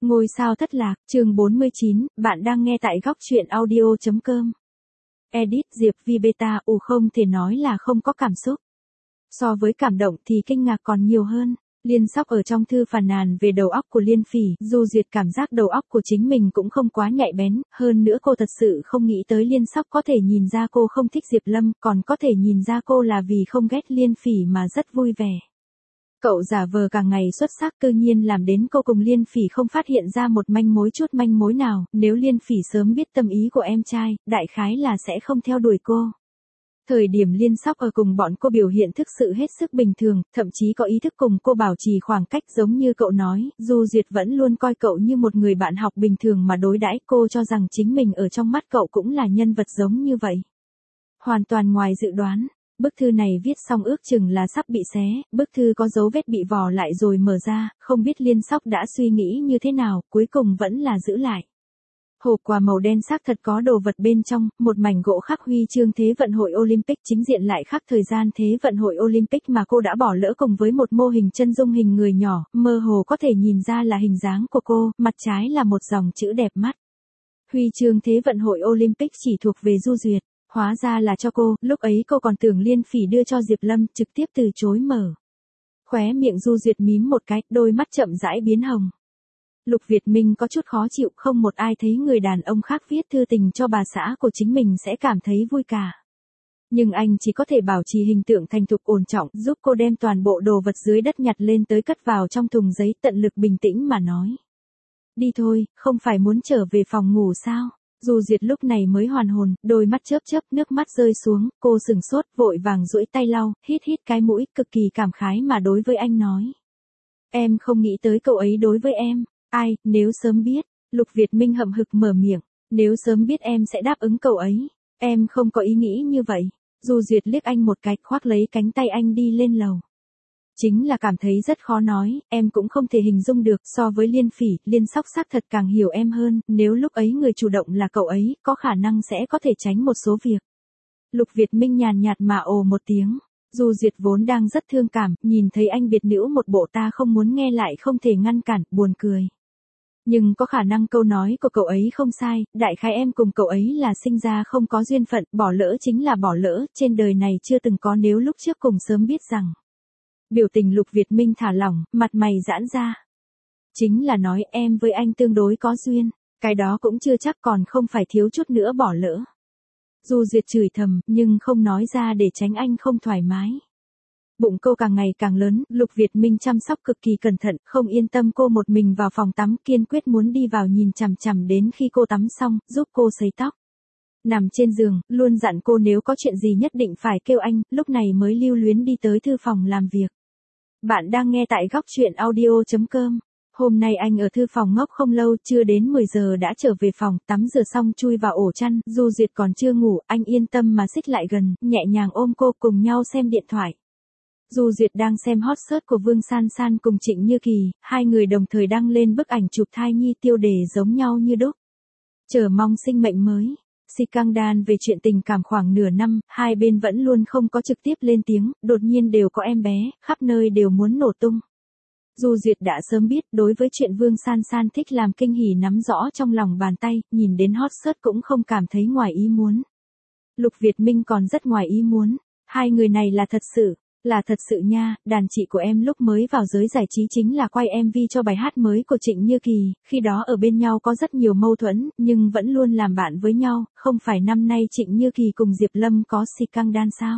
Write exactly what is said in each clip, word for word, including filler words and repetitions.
Ngôi sao thất lạc, chương bốn mươi chín, bạn đang nghe tại góc truyện audio.com. Edit Diệp Vi Beta, ù không thể nói là không có cảm xúc. So với cảm động thì kinh ngạc còn nhiều hơn. Liên Sóc ở trong thư phàn nàn về đầu óc của Liên Phỉ, Du Duyệt cảm giác đầu óc của chính mình cũng không quá nhạy bén, hơn nữa cô thật sự không nghĩ tới Liên Sóc có thể nhìn ra cô không thích Diệp Lâm, còn có thể nhìn ra cô là vì không ghét Liên Phỉ mà rất vui vẻ. Cậu giả vờ càng ngày xuất sắc cư nhiên làm đến cô cùng Liên Phỉ không phát hiện ra một manh mối chút manh mối nào, nếu Liên Phỉ sớm biết tâm ý của em trai, đại khái là sẽ không theo đuổi cô. Thời điểm Liên Sóc ở cùng bọn cô biểu hiện thực sự hết sức bình thường, thậm chí có ý thức cùng cô bảo trì khoảng cách giống như cậu nói, Du Duyệt vẫn luôn coi cậu như một người bạn học bình thường mà đối đãi, cô cho rằng chính mình ở trong mắt cậu cũng là nhân vật giống như vậy. Hoàn toàn ngoài dự đoán. Bức thư này viết xong ước chừng là sắp bị xé, bức thư có dấu vết bị vò lại rồi mở ra, không biết Liên Sóc đã suy nghĩ như thế nào, cuối cùng vẫn là giữ lại. Hộp quà màu đen xác thật có đồ vật bên trong, một mảnh gỗ khắc huy chương Thế vận hội Olympic, chính diện lại khắc thời gian Thế vận hội Olympic mà cô đã bỏ lỡ, cùng với một mô hình chân dung hình người nhỏ, mơ hồ có thể nhìn ra là hình dáng của cô, mặt trái là một dòng chữ đẹp mắt. Huy chương Thế vận hội Olympic chỉ thuộc về Du Duyệt. Hóa ra là cho cô, lúc ấy cô còn tưởng Liên Phỉ đưa cho Diệp Lâm, trực tiếp từ chối mở. Khóe miệng Du Duyệt mím một cái, đôi mắt chậm rãi biến hồng. Lục Việt Minh có chút khó chịu, không một ai thấy người đàn ông khác viết thư tình cho bà xã của chính mình sẽ cảm thấy vui cả. Nhưng anh chỉ có thể bảo trì hình tượng thành thục ổn trọng, giúp cô đem toàn bộ đồ vật dưới đất nhặt lên tới cất vào trong thùng giấy, tận lực bình tĩnh mà nói. Đi thôi, không phải muốn trở về phòng ngủ sao? Du Duyệt lúc này mới hoàn hồn, đôi mắt chớp chớp, nước mắt rơi xuống, cô sừng sốt, vội vàng duỗi tay lau, hít hít cái mũi, cực kỳ cảm khái mà đối với anh nói. Em không nghĩ tới cậu ấy đối với em, ai, nếu sớm biết, Lục Việt Minh hậm hực mở miệng, nếu sớm biết em sẽ đáp ứng cậu ấy, em không có ý nghĩ như vậy. Du Duyệt liếc anh một cái, khoác lấy cánh tay anh đi lên lầu. Chính là cảm thấy rất khó nói, em cũng không thể hình dung được, so với Liên Phỉ, Liên Sóc xác thật càng hiểu em hơn, nếu lúc ấy người chủ động là cậu ấy, có khả năng sẽ có thể tránh một số việc. Lục Việt Minh nhàn nhạt mà ồ một tiếng, Du Duyệt vốn đang rất thương cảm, nhìn thấy anh biệt nữ một bộ ta không muốn nghe lại không thể ngăn cản, buồn cười. Nhưng có khả năng câu nói của cậu ấy không sai, đại khái em cùng cậu ấy là sinh ra không có duyên phận, bỏ lỡ chính là bỏ lỡ, trên đời này chưa từng có nếu lúc trước cùng sớm biết rằng. Biểu tình Lục Việt Minh thả lỏng, mặt mày giãn ra. Chính là nói em với anh tương đối có duyên, cái đó cũng chưa chắc, còn không phải thiếu chút nữa bỏ lỡ. Du Duyệt chửi thầm, nhưng không nói ra để tránh anh không thoải mái. Bụng cô càng ngày càng lớn, Lục Việt Minh chăm sóc cực kỳ cẩn thận, không yên tâm cô một mình vào phòng tắm, kiên quyết muốn đi vào nhìn chằm chằm đến khi cô tắm xong, giúp cô sấy tóc. Nằm trên giường, luôn dặn cô nếu có chuyện gì nhất định phải kêu anh, lúc này mới lưu luyến đi tới thư phòng làm việc. Bạn đang nghe tại góc truyện audio.com. Hôm nay anh ở thư phòng ngốc không lâu, chưa đến mười giờ đã trở về phòng, tắm rửa xong chui vào ổ chăn, Du Duyệt còn chưa ngủ, anh yên tâm mà xích lại gần, nhẹ nhàng ôm cô cùng nhau xem điện thoại. Du Duyệt đang xem hot search của Vương San San cùng Trịnh Như Kỳ, hai người đồng thời đăng lên bức ảnh chụp thai nhi, tiêu đề giống nhau như đúc. Chờ mong sinh mệnh mới. Scandal về chuyện tình cảm khoảng nửa năm, hai bên vẫn luôn không có trực tiếp lên tiếng, đột nhiên đều có em bé, khắp nơi đều muốn nổ tung. Du Duyệt đã sớm biết, đối với chuyện Vương San San thích làm kinh hỉ nắm rõ trong lòng bàn tay, nhìn đến hot search cũng không cảm thấy ngoài ý muốn. Lục Việt Minh còn rất ngoài ý muốn, hai người này là thật sự. Là thật sự nha, đàn chị của em lúc mới vào giới giải trí chính là quay em vê cho bài hát mới của Trịnh Như Kỳ, khi đó ở bên nhau có rất nhiều mâu thuẫn, nhưng vẫn luôn làm bạn với nhau, không phải năm nay Trịnh Như Kỳ cùng Diệp Lâm có scandal sao?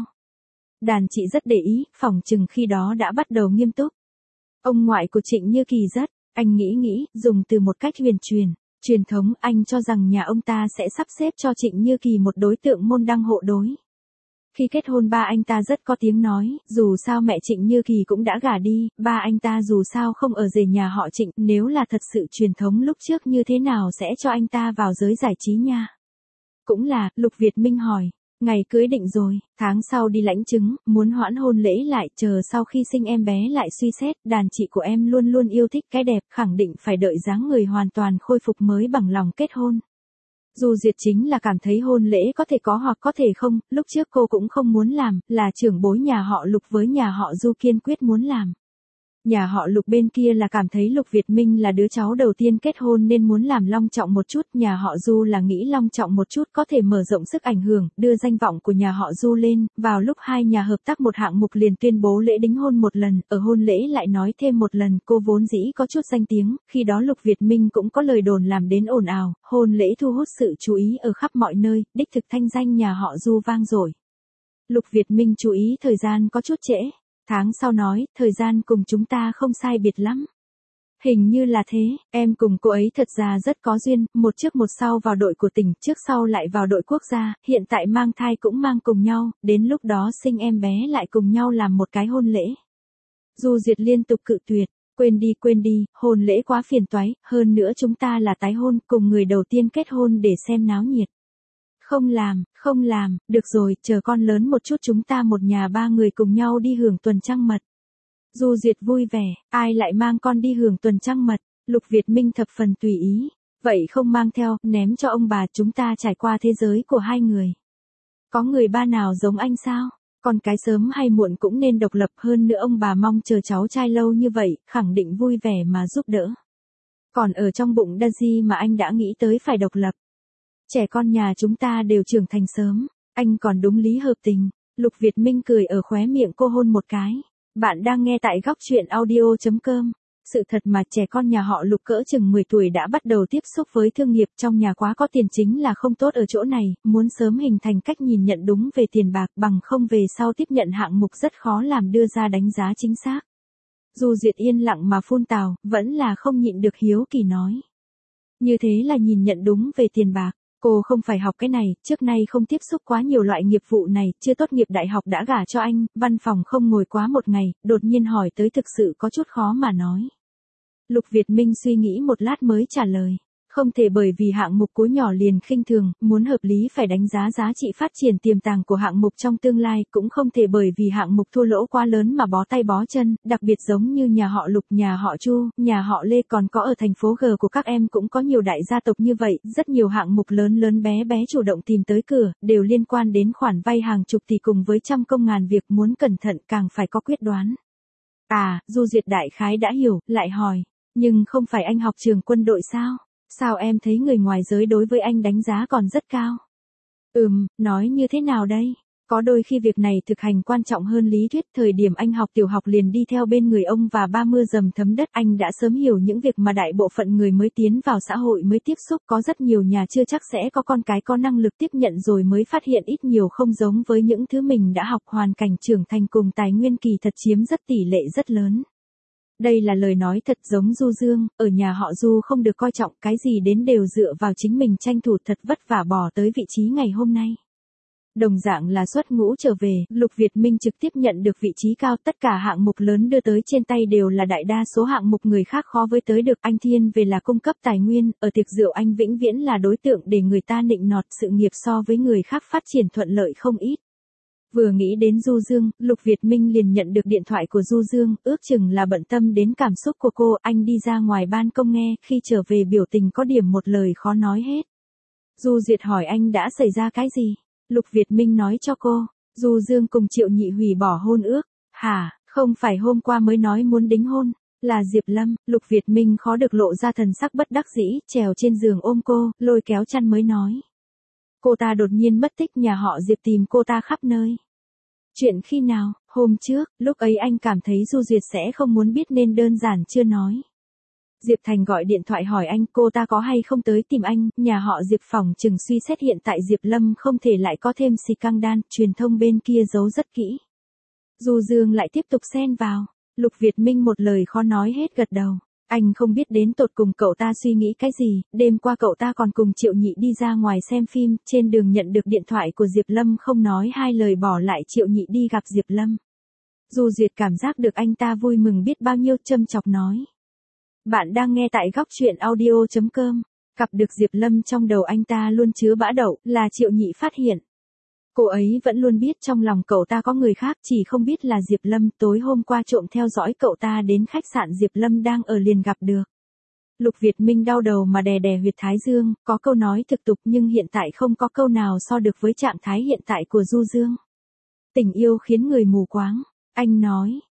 Đàn chị rất để ý, phỏng chừng khi đó đã bắt đầu nghiêm túc. Ông ngoại của Trịnh Như Kỳ rất, anh nghĩ nghĩ, dùng từ một cách huyền truyền, truyền thống, anh cho rằng nhà ông ta sẽ sắp xếp cho Trịnh Như Kỳ một đối tượng môn đăng hộ đối. Khi kết hôn ba anh ta rất có tiếng nói, dù sao mẹ Trịnh Như Kỳ cũng đã gả đi, ba anh ta dù sao không ở rể nhà họ Trịnh, nếu là thật sự truyền thống lúc trước như thế nào sẽ cho anh ta vào giới giải trí nha. Cũng là, Lục Việt Minh hỏi, ngày cưới định rồi, tháng sau đi lãnh chứng, muốn hoãn hôn lễ lại, chờ sau khi sinh em bé lại suy xét, đàn chị của em luôn luôn yêu thích cái đẹp, khẳng định phải đợi dáng người hoàn toàn khôi phục mới bằng lòng kết hôn. Du Duyệt chính là cảm thấy hôn lễ có thể có hoặc có thể không, lúc trước cô cũng không muốn làm, là trưởng bối nhà họ Lục với nhà họ Du kiên quyết muốn làm. Nhà họ Lục bên kia là cảm thấy Lục Việt Minh là đứa cháu đầu tiên kết hôn nên muốn làm long trọng một chút, nhà họ Du là nghĩ long trọng một chút có thể mở rộng sức ảnh hưởng, đưa danh vọng của nhà họ Du lên, vào lúc hai nhà hợp tác một hạng mục liền tuyên bố lễ đính hôn một lần, ở hôn lễ lại nói thêm một lần, cô vốn dĩ có chút danh tiếng, khi đó Lục Việt Minh cũng có lời đồn làm đến ồn ào, hôn lễ thu hút sự chú ý ở khắp mọi nơi, đích thực thanh danh nhà họ Du vang dội. Lục Việt Minh chú ý thời gian có chút trễ. Tháng sau nói, thời gian cùng chúng ta không sai biệt lắm. Hình như là thế, em cùng cô ấy thật ra rất có duyên, một trước một sau vào đội của tỉnh, trước sau lại vào đội quốc gia, hiện tại mang thai cũng mang cùng nhau, đến lúc đó sinh em bé lại cùng nhau làm một cái hôn lễ. Du Duyệt liên tục cự tuyệt, quên đi quên đi, hôn lễ quá phiền toái, hơn nữa chúng ta là tái hôn, cùng người đầu tiên kết hôn để xem náo nhiệt. Không làm, không làm, được rồi, chờ con lớn một chút chúng ta một nhà ba người cùng nhau đi hưởng tuần trăng mật. Du Duyệt vui vẻ, ai lại mang con đi hưởng tuần trăng mật, Lục Việt Minh thập phần tùy ý, vậy không mang theo, ném cho ông bà chúng ta trải qua thế giới của hai người. Có người ba nào giống anh sao, con cái sớm hay muộn cũng nên độc lập hơn nữa ông bà mong chờ cháu trai lâu như vậy, khẳng định vui vẻ mà giúp đỡ. Còn ở trong bụng Daisy mà anh đã nghĩ tới phải độc lập. Trẻ con nhà chúng ta đều trưởng thành sớm, anh còn đúng lý hợp tình. Lục Việt Minh cười ở khóe miệng cô hôn một cái. Bạn đang nghe tại góc truyện audio chấm com. Sự thật mà trẻ con nhà họ Lục cỡ chừng mười tuổi đã bắt đầu tiếp xúc với thương nghiệp trong nhà quá có tiền chính là không tốt ở chỗ này, muốn sớm hình thành cách nhìn nhận đúng về tiền bạc bằng không về sau tiếp nhận hạng mục rất khó làm đưa ra đánh giá chính xác. Dù Duyệt yên lặng mà phun tào, vẫn là không nhịn được hiếu kỳ nói. Như thế là nhìn nhận đúng về tiền bạc. Cô không phải học cái này, trước nay không tiếp xúc quá nhiều loại nghiệp vụ này, chưa tốt nghiệp đại học đã gả cho anh, văn phòng không ngồi quá một ngày, đột nhiên hỏi tới thực sự có chút khó mà nói. Lục Việt Minh suy nghĩ một lát mới trả lời. Không thể bởi vì hạng mục cuối nhỏ liền khinh thường, muốn hợp lý phải đánh giá giá trị phát triển tiềm tàng của hạng mục trong tương lai, cũng không thể bởi vì hạng mục thua lỗ quá lớn mà bó tay bó chân, đặc biệt giống như nhà họ Lục, nhà họ Chu, nhà họ Lê còn có ở thành phố G của các em cũng có nhiều đại gia tộc như vậy, rất nhiều hạng mục lớn lớn bé bé chủ động tìm tới cửa, đều liên quan đến khoản vay hàng chục tỷ cùng với trăm công ngàn việc muốn cẩn thận càng phải có quyết đoán. À, Du Duyệt đại khái đã hiểu, lại hỏi, nhưng không phải anh học trường quân đội sao? Sao em thấy người ngoài giới đối với anh đánh giá còn rất cao? Ừm, nói như thế nào đây? Có đôi khi việc này thực hành quan trọng hơn lý thuyết, thời điểm anh học tiểu học liền đi theo bên người ông và ba mưa dầm thấm đất, anh đã sớm hiểu những việc mà đại bộ phận người mới tiến vào xã hội mới tiếp xúc, có rất nhiều nhà chưa chắc sẽ có con cái có năng lực tiếp nhận rồi mới phát hiện ít nhiều không giống với những thứ mình đã học, hoàn cảnh trưởng thành cùng tài nguyên kỳ thật chiếm rất tỷ lệ rất lớn. Đây là lời nói thật giống Du Dương, ở nhà họ Du không được coi trọng, cái gì đến đều dựa vào chính mình tranh thủ thật vất vả bỏ tới vị trí ngày hôm nay. Đồng dạng là xuất ngũ trở về, Lục Việt Minh trực tiếp nhận được vị trí cao, tất cả hạng mục lớn đưa tới trên tay đều là đại đa số hạng mục người khác khó với tới được, anh thiên về là cung cấp tài nguyên, ở tiệc rượu anh vĩnh viễn là đối tượng để người ta nịnh nọt, sự nghiệp so với người khác phát triển thuận lợi không ít. Vừa nghĩ đến Du Dương, Lục Việt Minh liền nhận được điện thoại của Du Dương, ước chừng là bận tâm đến cảm xúc của cô, anh đi ra ngoài ban công nghe, khi trở về biểu tình có điểm một lời khó nói hết. Du Duyệt hỏi anh đã xảy ra cái gì? Lục Việt Minh nói cho cô, Du Dương cùng Triệu Nhị hủy bỏ hôn ước. Hả, không phải hôm qua mới nói muốn đính hôn, là Diệp Lâm. Lục Việt Minh khó được lộ ra thần sắc bất đắc dĩ, trèo trên giường ôm cô, lôi kéo chăn mới nói. Cô ta đột nhiên mất tích, nhà họ Diệp tìm cô ta khắp nơi. Chuyện khi nào? Hôm trước, lúc ấy anh cảm thấy Du Duyệt sẽ không muốn biết nên đơn giản chưa nói. Diệp Thành gọi điện thoại hỏi anh cô ta có hay không tới tìm anh, nhà họ Diệp phòng chừng suy xét hiện tại Diệp Lâm không thể lại có thêm scandal, truyền thông bên kia giấu rất kỹ. Du Dương lại tiếp tục xen vào, Lục Việt Minh một lời khó nói hết gật đầu. Anh không biết đến tột cùng cậu ta suy nghĩ cái gì, đêm qua cậu ta còn cùng Triệu Nhị đi ra ngoài xem phim, trên đường nhận được điện thoại của Diệp Lâm không nói hai lời bỏ lại Triệu Nhị đi gặp Diệp Lâm. Du Duyệt cảm giác được anh ta vui mừng biết bao nhiêu, châm chọc nói. Bạn đang nghe tại góc truyện audio chấm com, gặp được Diệp Lâm trong đầu anh ta luôn chứa bã đậu, là Triệu Nhị phát hiện. Cô ấy vẫn luôn biết trong lòng cậu ta có người khác, chỉ không biết là Diệp Lâm, tối hôm qua trộm theo dõi cậu ta đến khách sạn Diệp Lâm đang ở liền gặp được. Lục Việt Minh đau đầu mà đè đè huyệt thái dương, có câu nói thực tục nhưng hiện tại không có câu nào so được với trạng thái hiện tại của Du Dương. Tình yêu khiến người mù quáng, anh nói,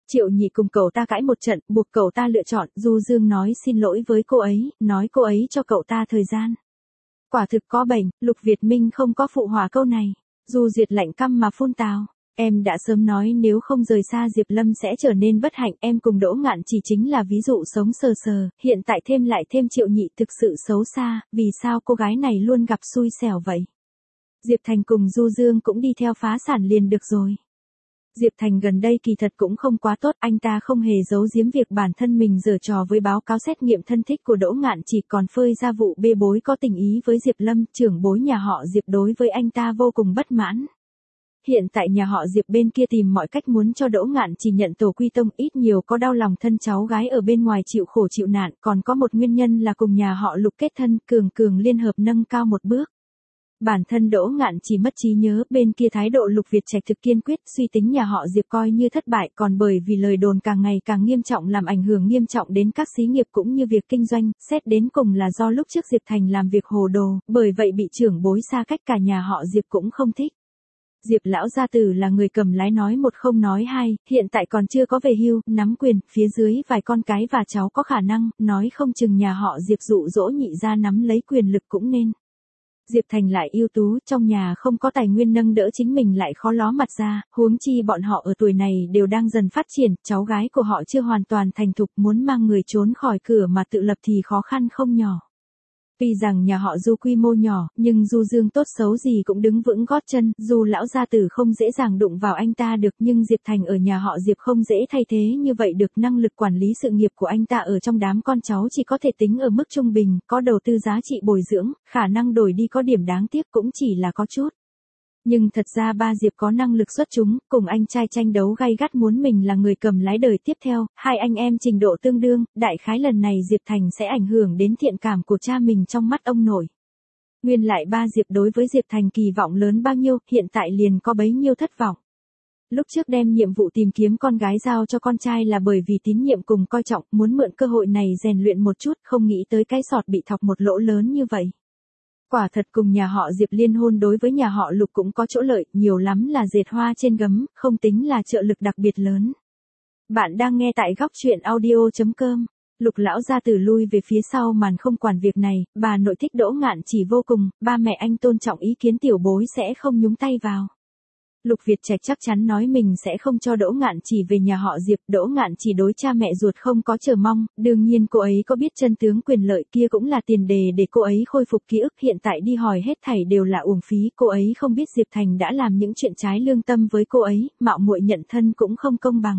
Triệu Nhị cùng cậu ta cãi một trận, buộc cậu ta lựa chọn, Du Dương nói xin lỗi với cô ấy, nói cô ấy cho cậu ta thời gian. Quả thực có bệnh, Lục Việt Minh không có phụ họa câu này. Du Diệt lạnh căm mà phun tào. Em đã sớm nói nếu không rời xa Diệp Lâm sẽ trở nên bất hạnh, em cùng Đỗ Ngạn chỉ chính là ví dụ sống sờ sờ, hiện tại thêm lại thêm Triệu Nhị thực sự xấu xa, vì sao cô gái này luôn gặp xui xẻo vậy? Diệp Thành cùng Du Dương cũng đi theo phá sản liền được rồi. Diệp Thành gần đây kỳ thật cũng không quá tốt, anh ta không hề giấu giếm việc bản thân mình giở trò với báo cáo xét nghiệm thân thích của Đỗ Ngạn chỉ còn phơi ra vụ bê bối có tình ý với Diệp Lâm, trưởng bối nhà họ Diệp đối với anh ta vô cùng bất mãn. Hiện tại nhà họ Diệp bên kia tìm mọi cách muốn cho Đỗ Ngạn chỉ nhận tổ quy tông, ít nhiều có đau lòng thân cháu gái ở bên ngoài chịu khổ chịu nạn, còn có một nguyên nhân là cùng nhà họ Lục kết thân, cường cường liên hợp nâng cao một bước. Bản thân Đỗ Ngạn chỉ mất trí nhớ, bên kia thái độ Lục Việt Trạch thực kiên quyết, suy tính nhà họ Diệp coi như thất bại, còn bởi vì lời đồn càng ngày càng nghiêm trọng làm ảnh hưởng nghiêm trọng đến các xí nghiệp cũng như việc kinh doanh, xét đến cùng là do lúc trước Diệp Thành làm việc hồ đồ, bởi vậy bị trưởng bối xa cách, cả nhà họ Diệp cũng không thích. Diệp lão gia tử là người cầm lái nói một không nói hai, hiện tại còn chưa có về hưu, nắm quyền, phía dưới vài con cái và cháu có khả năng, nói không chừng nhà họ Diệp dụ dỗ nhị gia nắm lấy quyền lực cũng nên. Diệp Thành lại ưu tú, trong nhà không có tài nguyên nâng đỡ chính mình lại khó ló mặt ra, huống chi bọn họ ở tuổi này đều đang dần phát triển, cháu gái của họ chưa hoàn toàn thành thục, muốn mang người trốn khỏi cửa mà tự lập thì khó khăn không nhỏ. Tuy rằng nhà họ Du quy mô nhỏ, nhưng Du Dương tốt xấu gì cũng đứng vững gót chân, dù lão gia tử không dễ dàng đụng vào anh ta được, nhưng Diệp Thành ở nhà họ Diệp không dễ thay thế như vậy được, năng lực quản lý sự nghiệp của anh ta ở trong đám con cháu chỉ có thể tính ở mức trung bình, có đầu tư giá trị bồi dưỡng, khả năng đổi đi có điểm đáng tiếc cũng chỉ là có chút. Nhưng thật ra ba Diệp có năng lực xuất chúng, cùng anh trai tranh đấu gay gắt muốn mình là người cầm lái đời tiếp theo, hai anh em trình độ tương đương, đại khái lần này Diệp Thành sẽ ảnh hưởng đến thiện cảm của cha mình trong mắt ông nội. Nguyên lại ba Diệp đối với Diệp Thành kỳ vọng lớn bao nhiêu, hiện tại liền có bấy nhiêu thất vọng. Lúc trước đem nhiệm vụ tìm kiếm con gái giao cho con trai là bởi vì tín nhiệm cùng coi trọng, muốn mượn cơ hội này rèn luyện một chút, không nghĩ tới cái sọt bị thọc một lỗ lớn như vậy. Quả thật cùng nhà họ Diệp liên hôn đối với nhà họ Lục cũng có chỗ lợi, nhiều lắm là dệt hoa trên gấm, không tính là trợ lực đặc biệt lớn. Bạn đang nghe tại góc truyện audio chấm com. Lục lão gia tử lui về phía sau màn không quản việc này, bà nội thích Đỗ Ngạn chỉ vô cùng, ba mẹ anh tôn trọng ý kiến tiểu bối sẽ không nhúng tay vào. Lục Việt Trạch chắc chắn nói mình sẽ không cho Đỗ Ngạn chỉ về nhà họ Diệp, Đỗ Ngạn chỉ đối cha mẹ ruột không có chờ mong, đương nhiên cô ấy có biết chân tướng quyền lợi kia cũng là tiền đề để cô ấy khôi phục ký ức, hiện tại đi hỏi hết thảy đều là uổng phí, cô ấy không biết Diệp Thành đã làm những chuyện trái lương tâm với cô ấy, mạo muội nhận thân cũng không công bằng.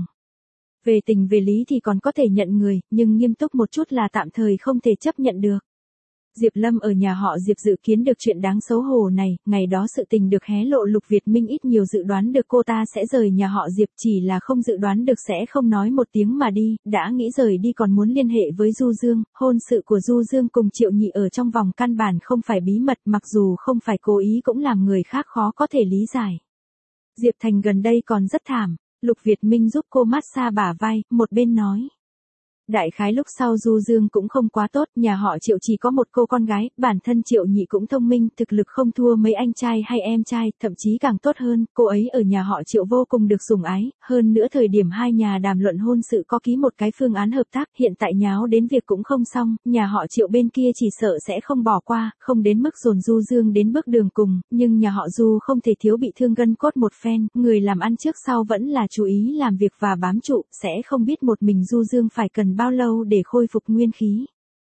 Về tình về lý thì còn có thể nhận người, nhưng nghiêm túc một chút là tạm thời không thể chấp nhận được. Diệp Lâm ở nhà họ Diệp dự kiến được chuyện đáng xấu hổ này, ngày đó sự tình được hé lộ, Lục Việt Minh ít nhiều dự đoán được cô ta sẽ rời nhà họ Diệp, chỉ là không dự đoán được sẽ không nói một tiếng mà đi, đã nghĩ rời đi còn muốn liên hệ với Du Dương, hôn sự của Du Dương cùng Triệu Nhị ở trong vòng căn bản không phải bí mật, mặc dù không phải cố ý cũng làm người khác khó có thể lý giải. Diệp Thành gần đây còn rất thảm, Lục Việt Minh giúp cô massage bả vai, một bên nói. Đại khái lúc sau Du Dương cũng không quá tốt, nhà họ Triệu chỉ có một cô con gái, bản thân Triệu Nhị cũng thông minh, thực lực không thua mấy anh trai hay em trai, thậm chí càng tốt hơn, cô ấy ở nhà họ Triệu vô cùng được sủng ái, hơn nữa thời điểm hai nhà đàm luận hôn sự có ký một cái phương án hợp tác, hiện tại nháo đến việc cũng không xong, nhà họ Triệu bên kia chỉ sợ sẽ không bỏ qua, không đến mức dồn Du Dương đến bước đường cùng, nhưng nhà họ Du không thể thiếu bị thương gân cốt một phen, người làm ăn trước sau vẫn là chú ý làm việc và bám trụ, sẽ không biết một mình Du Dương phải cần bao lâu để khôi phục nguyên khí.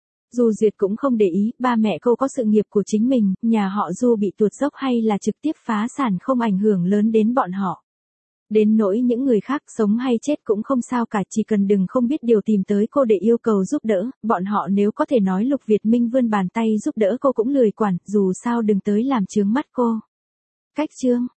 Du Duyệt cũng không để ý, ba mẹ cô có sự nghiệp của chính mình, nhà họ Du bị tuột dốc hay là trực tiếp phá sản không ảnh hưởng lớn đến bọn họ. Đến nỗi những người khác sống hay chết cũng không sao cả, chỉ cần đừng không biết điều tìm tới cô để yêu cầu giúp đỡ, bọn họ nếu có thể nói Lục Việt Minh vươn bàn tay giúp đỡ cô cũng lười quản, dù sao đừng tới làm chướng mắt cô. Cách chương